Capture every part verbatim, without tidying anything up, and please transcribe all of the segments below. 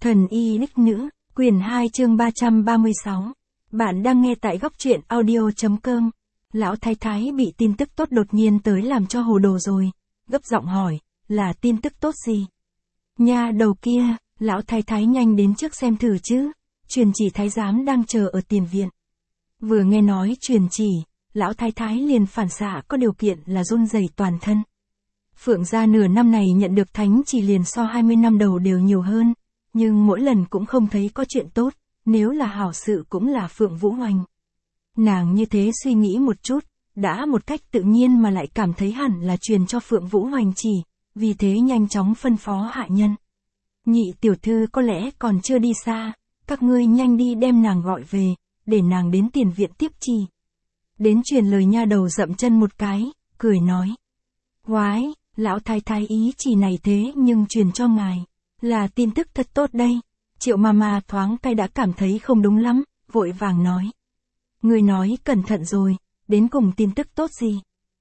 Thần y đích nữ, quyển hai chương ba trăm ba mươi sáu. Bạn đang nghe tại góc truyện audio.com. Lão thái thái bị tin tức tốt đột nhiên tới làm cho hồ đồ rồi. Gấp giọng hỏi, là tin tức tốt gì? Nha đầu kia, lão thái thái nhanh đến trước xem thử chứ. Truyền chỉ thái giám đang chờ ở tiền viện. Vừa nghe nói truyền chỉ, lão thái thái liền phản xạ có điều kiện là run rẩy toàn thân. Phượng gia nửa năm này nhận được thánh chỉ liền so hai mươi năm đầu đều nhiều hơn. Nhưng mỗi lần cũng không thấy có chuyện tốt, nếu là hảo sự cũng là Phượng Vũ Hoành. Nàng như thế suy nghĩ một chút, đã một cách tự nhiên mà lại cảm thấy hẳn là truyền cho Phượng Vũ Hoành chỉ, vì thế nhanh chóng phân phó hạ nhân. Nhị tiểu thư có lẽ còn chưa đi xa, các ngươi nhanh đi đem nàng gọi về, để nàng đến tiền viện tiếp chỉ. Đến truyền lời nha đầu dậm chân một cái, cười nói. Quái, lão thái thái ý chỉ này thế nhưng truyền cho ngài. Là tin tức thật tốt đây. Triệu Mama thoáng cái đã cảm thấy không đúng lắm, vội vàng nói. Người nói cẩn thận rồi, đến cùng tin tức tốt gì?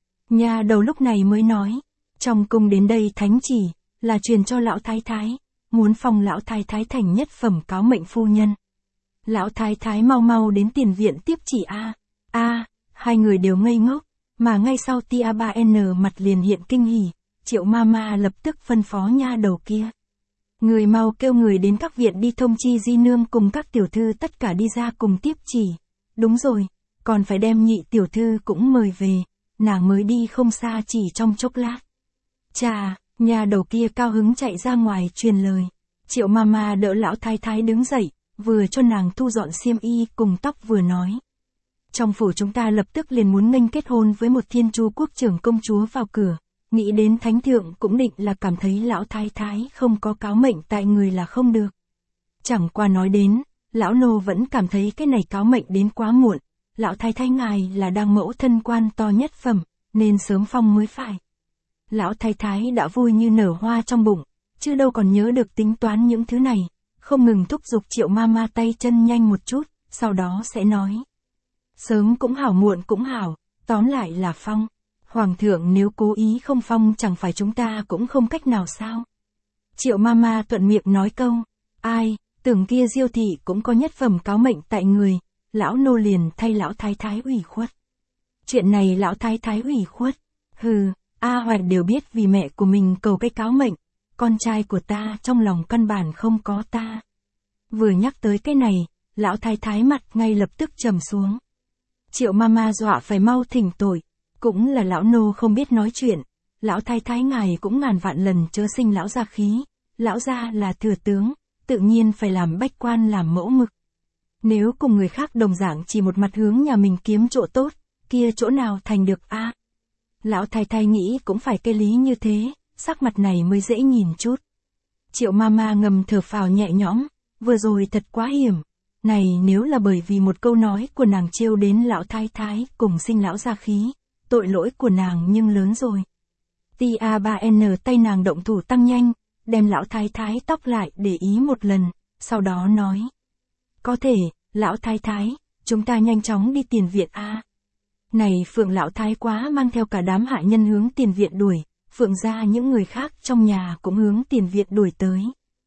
Nha đầu lúc này mới nói, trong cung đến đây thánh chỉ, là truyền cho lão thái thái, muốn phong lão thái thái thành nhất phẩm cáo mệnh phu nhân. Lão thái thái mau mau đến tiền viện tiếp chỉ a. A, hai người đều ngây ngốc, mà ngay sau tia ba en mặt liền hiện kinh hỉ, Triệu Mama lập tức phân phó nha đầu kia. Người mau kêu người đến các viện đi thông chi di nương cùng các tiểu thư tất cả đi ra cùng tiếp chỉ. Đúng rồi, còn phải đem nhị tiểu thư cũng mời về, nàng mới đi không xa chỉ trong chốc lát. Chà, nhà đầu kia cao hứng chạy ra ngoài truyền lời. Triệu Mama đỡ lão thái thái đứng dậy, vừa cho nàng thu dọn xiêm y cùng tóc vừa nói. Trong phủ chúng ta lập tức liền muốn nghênh kết hôn với một thiên chu quốc trưởng công chúa vào cửa. Nghĩ đến thánh thượng cũng định là cảm thấy lão thái thái không có cáo mệnh tại người là không được. Chẳng qua nói đến, lão nô vẫn cảm thấy cái này cáo mệnh đến quá muộn, lão thái thái ngài là đang mẫu thân quan to nhất phẩm, nên sớm phong mới phải. Lão thái thái đã vui như nở hoa trong bụng, chứ đâu còn nhớ được tính toán những thứ này, không ngừng thúc giục Triệu Mama tay chân nhanh một chút, sau đó sẽ nói. Sớm cũng hảo muộn cũng hảo, tóm lại là phong. Hoàng thượng nếu cố ý không phong chẳng phải chúng ta cũng không cách nào sao? Triệu Mama thuận miệng nói câu, ai, tưởng kia Diêu thị cũng có nhất phẩm cáo mệnh tại người, lão nô liền thay lão thái thái ủy khuất. Chuyện này lão thái thái ủy khuất, hừ, A Hoạch đều biết vì mẹ của mình cầu cái cáo mệnh, con trai của ta trong lòng căn bản không có ta. Vừa nhắc tới cái này, lão thái thái mặt ngay lập tức trầm xuống. Triệu Mama dọa phải mau thỉnh tội. Cũng là lão nô không biết nói chuyện, lão thái thái ngài cũng ngàn vạn lần chớ sinh lão gia khí, lão gia là thừa tướng, tự nhiên phải làm bách quan làm mẫu mực. Nếu cùng người khác đồng dạng chỉ một mặt hướng nhà mình kiếm chỗ tốt, kia chỗ nào thành được a? À, lão thái thái nghĩ cũng phải cái lý như thế, sắc mặt này mới dễ nhìn chút. Triệu Mama ngầm thở phào nhẹ nhõm, vừa rồi thật quá hiểm. Này nếu là bởi vì một câu nói của nàng trêu đến lão thái thái cùng sinh lão gia khí. Tội lỗi của nàng nhưng lớn rồi. tia ba en tay nàng động thủ tăng nhanh, đem lão thái thái tóc lại để ý một lần, sau đó nói. Có thể, lão thái thái, chúng ta nhanh chóng đi tiền viện a. À. Này Phượng lão thái quá mang theo cả đám hạ nhân hướng tiền viện đuổi, Phượng ra những người khác trong nhà cũng hướng tiền viện đuổi tới.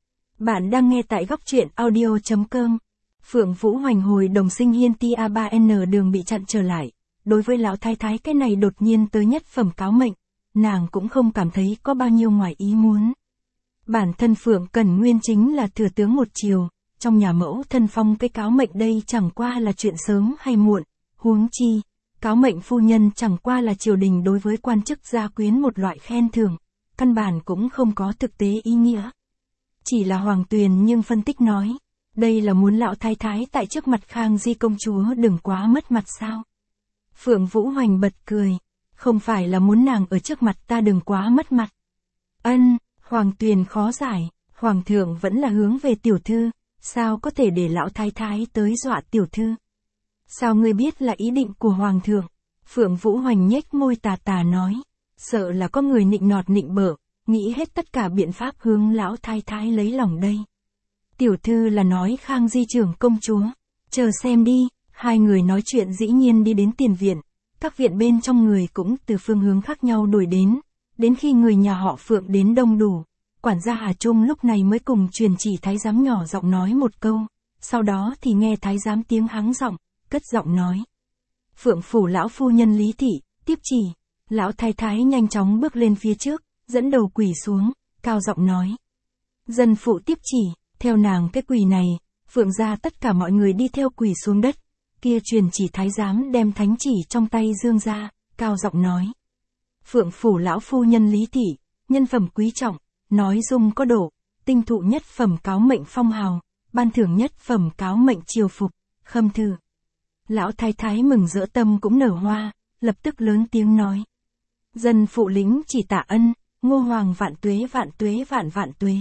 Bạn đang nghe tại góc truyện audio.com. Phượng Vũ Hoành hồi đồng sinh hiên tia ba en đường bị chặn trở lại. Đối với lão thái thái cái này đột nhiên tới nhất phẩm cáo mệnh, nàng cũng không cảm thấy có bao nhiêu ngoài ý muốn. Bản thân Phượng Cẩn Nguyên chính là thừa tướng một triều, trong nhà mẫu thân phong cái cáo mệnh đây chẳng qua là chuyện sớm hay muộn, huống chi, cáo mệnh phu nhân chẳng qua là triều đình đối với quan chức gia quyến một loại khen thưởng, căn bản cũng không có thực tế ý nghĩa. Chỉ là Hoàng Tuyền nhưng phân tích nói, đây là muốn lão thái thái tại trước mặt Khang Di công chúa đừng quá mất mặt sao? Phượng Vũ Hoành bật cười, không phải là muốn nàng ở trước mặt ta đừng quá mất mặt. Ân, Hoàng Tuyền khó giải, Hoàng thượng vẫn là hướng về tiểu thư, sao có thể để lão thái thái tới dọa tiểu thư? Sao ngươi biết là ý định của Hoàng thượng? Phượng Vũ Hoành nhếch môi tà tà nói, sợ là có người nịnh nọt nịnh bợ, nghĩ hết tất cả biện pháp hướng lão thái thái lấy lòng đây. Tiểu thư là nói Khang Di trưởng công chúa, chờ xem đi. Hai người nói chuyện dĩ nhiên đi đến tiền viện, các viện bên trong người cũng từ phương hướng khác nhau đuổi đến, đến khi người nhà họ Phượng đến đông đủ, quản gia Hà Trung lúc này mới cùng truyền chỉ thái giám nhỏ giọng nói một câu, sau đó thì nghe thái giám tiếng hắng giọng, cất giọng nói. Phượng phủ lão phu nhân Lý Thị, tiếp chỉ. Lão thái thái nhanh chóng bước lên phía trước, dẫn đầu quỳ xuống, cao giọng nói. Dân phụ tiếp chỉ, theo nàng cái quỳ này, Phượng gia tất cả mọi người đi theo quỳ xuống đất, kia truyền chỉ thái giám đem thánh chỉ trong tay dương ra, cao giọng nói. Phượng phủ lão phu nhân Lý Thị, nhân phẩm quý trọng, nói dung có độ, tinh thụ nhất phẩm cáo mệnh phong hào, ban thưởng nhất phẩm cáo mệnh triều phục, khâm thư. Lão thái thái mừng rỡ tâm cũng nở hoa, lập tức lớn tiếng nói. Dân phụ lĩnh chỉ tạ ân, Ngô Hoàng vạn tuế vạn tuế vạn vạn tuế.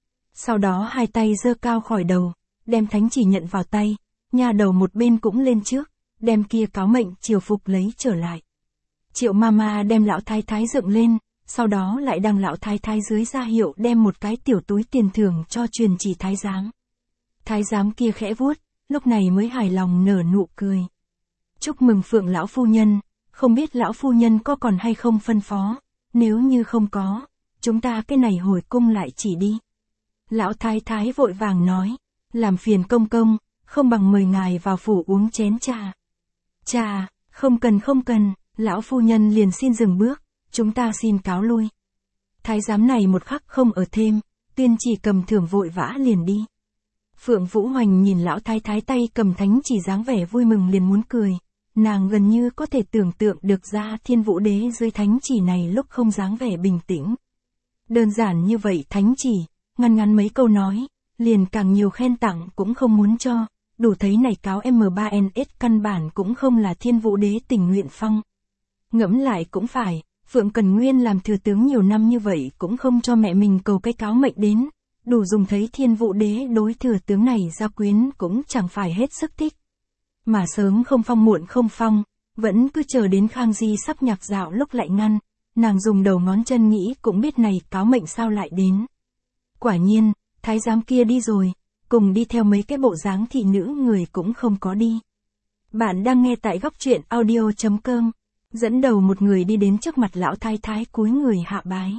Sau đó hai tay giơ cao khỏi đầu, đem thánh chỉ nhận vào tay, nhà đầu một bên cũng lên trước, đem kia cáo mệnh triều phục lấy trở lại. Triệu Mama đem lão thái thái dựng lên, sau đó lại đăng lão thái thái dưới ra hiệu đem một cái tiểu túi tiền thưởng cho truyền chỉ thái giám. Thái giám kia khẽ vuốt, lúc này mới hài lòng nở nụ cười. Chúc mừng Phượng lão phu nhân, không biết lão phu nhân có còn hay không phân phó, nếu như không có, chúng ta cái này hồi cung lại chỉ đi. Lão thái thái vội vàng nói, làm phiền công công, không bằng mời ngài vào phủ uống chén trà. Trà, không cần không cần, lão phu nhân liền xin dừng bước, chúng ta xin cáo lui. Thái giám này một khắc không ở thêm, tuyên chỉ cầm thưởng vội vã liền đi. Phượng Vũ Hoành nhìn lão thái thái tay cầm thánh chỉ dáng vẻ vui mừng liền muốn cười, nàng gần như có thể tưởng tượng được ra Thiên Vũ Đế dưới thánh chỉ này lúc không dáng vẻ bình tĩnh. Đơn giản như vậy thánh chỉ, ngăn ngắn mấy câu nói, liền càng nhiều khen tặng cũng không muốn cho, đủ thấy này cáo M ba N S căn bản cũng không là Thiên Vũ Đế tình nguyện phong. Ngẫm lại cũng phải, Phượng Cần Nguyên làm thừa tướng nhiều năm như vậy cũng không cho mẹ mình cầu cái cáo mệnh đến, đủ dùng thấy Thiên Vũ Đế đối thừa tướng này gia quyến cũng chẳng phải hết sức thích. Mà sớm không phong muộn không phong, vẫn cứ chờ đến Khang Di sắp nhạc dạo lúc lại ngăn, nàng dùng đầu ngón chân nghĩ cũng biết này cáo mệnh sao lại đến. Quả nhiên, thái giám kia đi rồi, cùng đi theo mấy cái bộ dáng thị nữ người cũng không có đi. Bạn đang nghe tại góc truyện audio chấm com, dẫn đầu một người đi đến trước mặt lão thái thái cúi người hạ bái.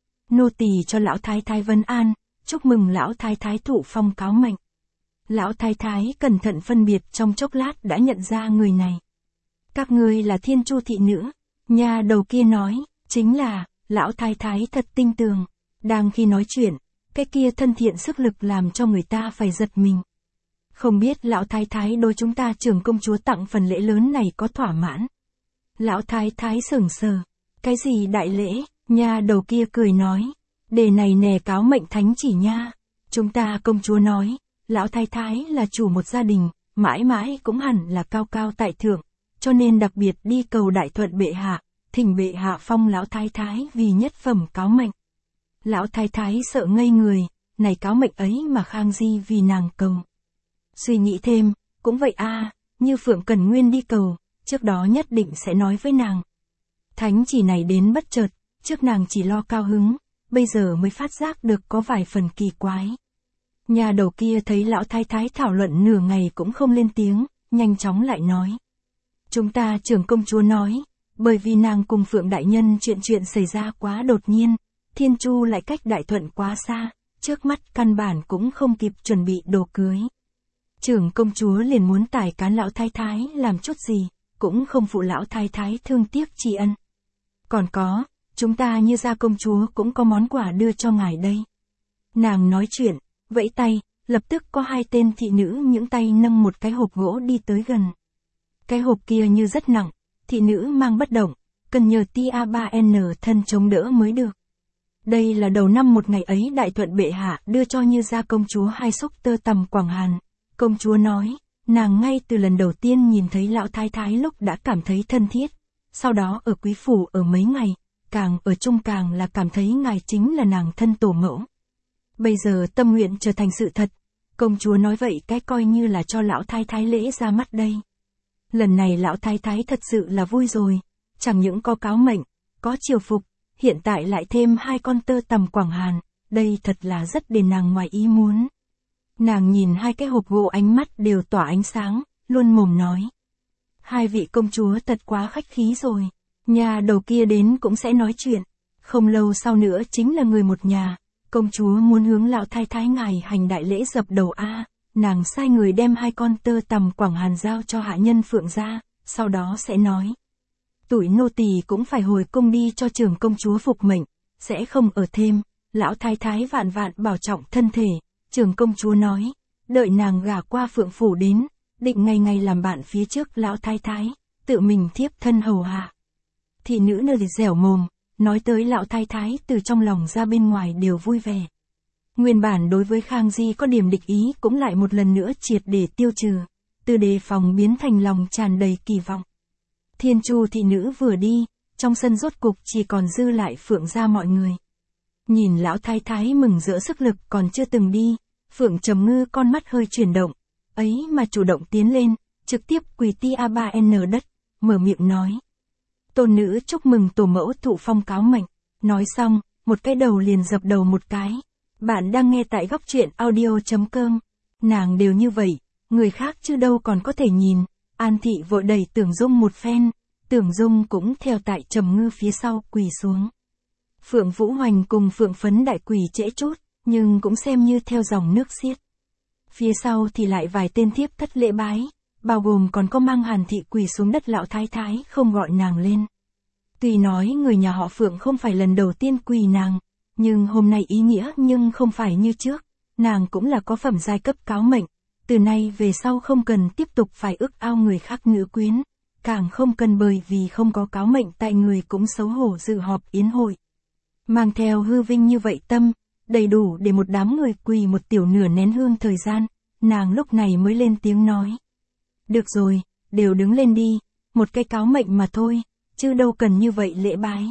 Nô tỳ cho lão thái thái vân an, chúc mừng lão thái thái thụ phong cáo mệnh. Lão thái thái cẩn thận phân biệt trong chốc lát đã nhận ra người này. Các ngươi là Thiên Chu thị nữ, nhà đầu kia nói, chính là, lão thái thái thật tinh tường. Đang khi nói chuyện, cái kia thân thiện sức lực làm cho người ta phải giật mình. Không biết lão thái thái đối chúng ta trưởng công chúa tặng phần lễ lớn này có thỏa mãn. Lão thái thái sững sờ, cái gì đại lễ, nhà đầu kia cười nói, đề này nè cáo mệnh thánh chỉ nha. Chúng ta công chúa nói, lão thái thái là chủ một gia đình, mãi mãi cũng hẳn là cao cao tại thượng, cho nên đặc biệt đi cầu đại thuận bệ hạ, thỉnh bệ hạ phong lão thái thái vì nhất phẩm cáo mệnh. Lão thái thái sợ ngây người, này cáo mệnh ấy mà Khang Di vì nàng cầu. Suy nghĩ thêm, cũng vậy a, như Phượng Cần Nguyên đi cầu, trước đó nhất định sẽ nói với nàng. Thánh chỉ này đến bất chợt, trước nàng chỉ lo cao hứng, bây giờ mới phát giác được có vài phần kỳ quái. Nhà đầu kia thấy lão thái thái thảo luận nửa ngày cũng không lên tiếng, nhanh chóng lại nói. Chúng ta trưởng công chúa nói, bởi vì nàng cùng Phượng đại nhân chuyện chuyện xảy ra quá đột nhiên, Thiên Chu lại cách Đại Thuận quá xa, trước mắt căn bản cũng không kịp chuẩn bị đồ cưới. Trưởng công chúa liền muốn tải cán lão thái thái làm chút gì, cũng không phụ lão thái thái thương tiếc tri ân. Còn có, chúng ta như gia công chúa cũng có món quà đưa cho ngài đây. Nàng nói chuyện, vẫy tay, lập tức có hai tên thị nữ những tay nâng một cái hộp gỗ đi tới gần. Cái hộp kia như rất nặng, thị nữ mang bất động, cần nhờ T A ba N thân chống đỡ mới được. Đây là đầu năm một ngày ấy Đại Thuận bệ hạ đưa cho Như gia công chúa hai xúc tơ tằm Quảng Hàn. Công chúa nói, nàng ngay từ lần đầu tiên nhìn thấy lão thái thái lúc đã cảm thấy thân thiết, sau đó ở quý phủ ở mấy ngày, càng ở chung càng là cảm thấy ngài chính là nàng thân tổ mẫu. Bây giờ tâm nguyện trở thành sự thật, công chúa nói vậy cái coi như là cho lão thái thái lễ ra mắt đây. Lần này lão thái thái thật sự là vui rồi, chẳng những có cáo mệnh, có triều phục, hiện tại lại thêm hai con tơ tằm Quảng Hàn, đây thật là rất để nàng ngoài ý muốn. Nàng nhìn hai cái hộp gỗ ánh mắt đều tỏa ánh sáng, luôn mồm nói. Hai vị công chúa thật quá khách khí rồi, nhà đầu kia đến cũng sẽ nói chuyện, không lâu sau nữa chính là người một nhà, công chúa muốn hướng lão thái thái ngài hành đại lễ dập đầu a. Nàng sai người đem hai con tơ tằm quảng hàn giao cho hạ nhân Phượng gia, sau đó sẽ nói. Tuổi nô tỳ cũng phải hồi cung đi cho trưởng công chúa phục mệnh, sẽ không ở thêm. Lão thái thái vạn vạn bảo trọng thân thể, trưởng công chúa nói, đợi nàng gả qua Phượng phủ đến, định ngày ngày làm bạn phía trước lão thái thái, tự mình thiếp thân hầu hạ. Thị nữ nơi dẻo mồm, nói tới lão thái thái từ trong lòng ra bên ngoài đều vui vẻ. Nguyên bản đối với Khang Di có điểm địch ý cũng lại một lần nữa triệt để tiêu trừ, từ đề phòng biến thành lòng tràn đầy kỳ vọng. Thiên Chu thị nữ vừa đi, trong sân rốt cục chỉ còn dư lại Phượng gia mọi người. Nhìn lão thái thái mừng rỡ sức lực còn chưa từng đi, Phượng Trầm Ngư con mắt hơi chuyển động, ấy mà chủ động tiến lên, trực tiếp quỳ ti a ba n đất, mở miệng nói. Tôn nữ chúc mừng tổ mẫu thụ phong cáo mệnh, nói xong, một cái đầu liền dập đầu một cái. Bạn đang nghe tại góc truyện audio.com, nàng đều như vậy, người khác chứ đâu còn có thể nhìn. An Thị vội đẩy Tưởng Dung một phen, Tưởng Dung cũng theo tại Trầm Ngư phía sau quỳ xuống. Phượng Vũ Hoành cùng Phượng Phấn đại quỳ trễ chút, nhưng cũng xem như theo dòng nước xiết. Phía sau thì lại vài tên thiếp thất lễ bái, bao gồm còn có mang Hàn Thị quỳ xuống đất lão thái thái không gọi nàng lên. Tuy nói người nhà họ Phượng không phải lần đầu tiên quỳ nàng, nhưng hôm nay ý nghĩa nhưng không phải như trước, nàng cũng là có phẩm giai cấp cáo mệnh, từ nay về sau không cần tiếp tục phải ước ao người khác nữ quyến, càng không cần bởi vì không có cáo mệnh tại người cũng xấu hổ dự họp yến hội. Mang theo hư vinh như vậy tâm, đầy đủ để một đám người quỳ một tiểu nửa nén hương thời gian, nàng lúc này mới lên tiếng nói. Được rồi, đều đứng lên đi, một cái cáo mệnh mà thôi, chứ đâu cần như vậy lễ bái.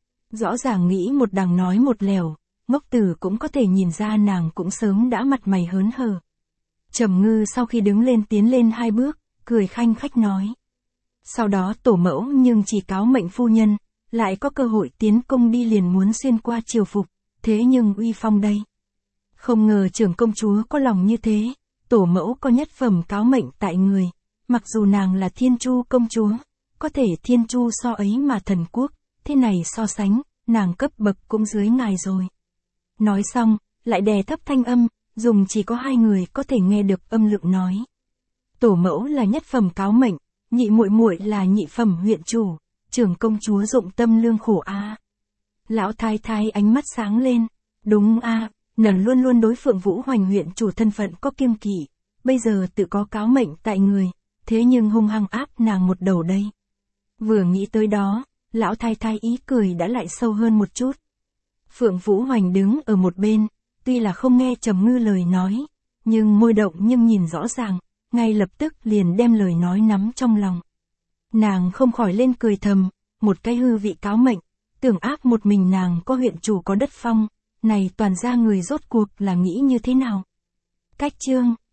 Rõ ràng nghĩ một đằng nói một lèo, ngốc tử cũng có thể nhìn ra nàng cũng sớm đã mặt mày hớn hở. Trầm Ngư sau khi đứng lên tiến lên hai bước, cười khanh khách nói. Sau đó tổ mẫu nhưng chỉ cáo mệnh phu nhân, lại có cơ hội tiến công đi liền muốn xuyên qua triều phục, thế nhưng uy phong đây. Không ngờ trưởng công chúa có lòng như thế, tổ mẫu có nhất phẩm cáo mệnh tại người, mặc dù nàng là Thiên Chu công chúa, có thể Thiên Chu so ấy mà thần quốc, thế này so sánh, nàng cấp bậc cũng dưới ngài rồi. Nói xong, lại đè thấp thanh âm, dùng chỉ có hai người có thể nghe được âm lượng nói. Tổ mẫu là nhất phẩm cáo mệnh, nhị muội muội là nhị phẩm huyện chủ, trưởng công chúa dụng tâm lương khổ a. À. Lão thái thái ánh mắt sáng lên, đúng a, à, nàng luôn luôn đối Phượng Vũ Hoành huyện chủ thân phận có kiêng kỵ, bây giờ tự có cáo mệnh tại người, thế nhưng hung hăng áp nàng một đầu đây. Vừa nghĩ tới đó, lão thái thái ý cười đã lại sâu hơn một chút. Phượng Vũ Hoành đứng ở một bên, tuy là không nghe Trầm Ngư lời nói, nhưng môi động nhưng nhìn rõ ràng, ngay lập tức liền đem lời nói nắm trong lòng. Nàng không khỏi lên cười thầm, một cái hư vị cáo mệnh, tưởng áp một mình nàng có huyện chủ có đất phong, này toàn ra người rốt cuộc là nghĩ như thế nào. Cách chương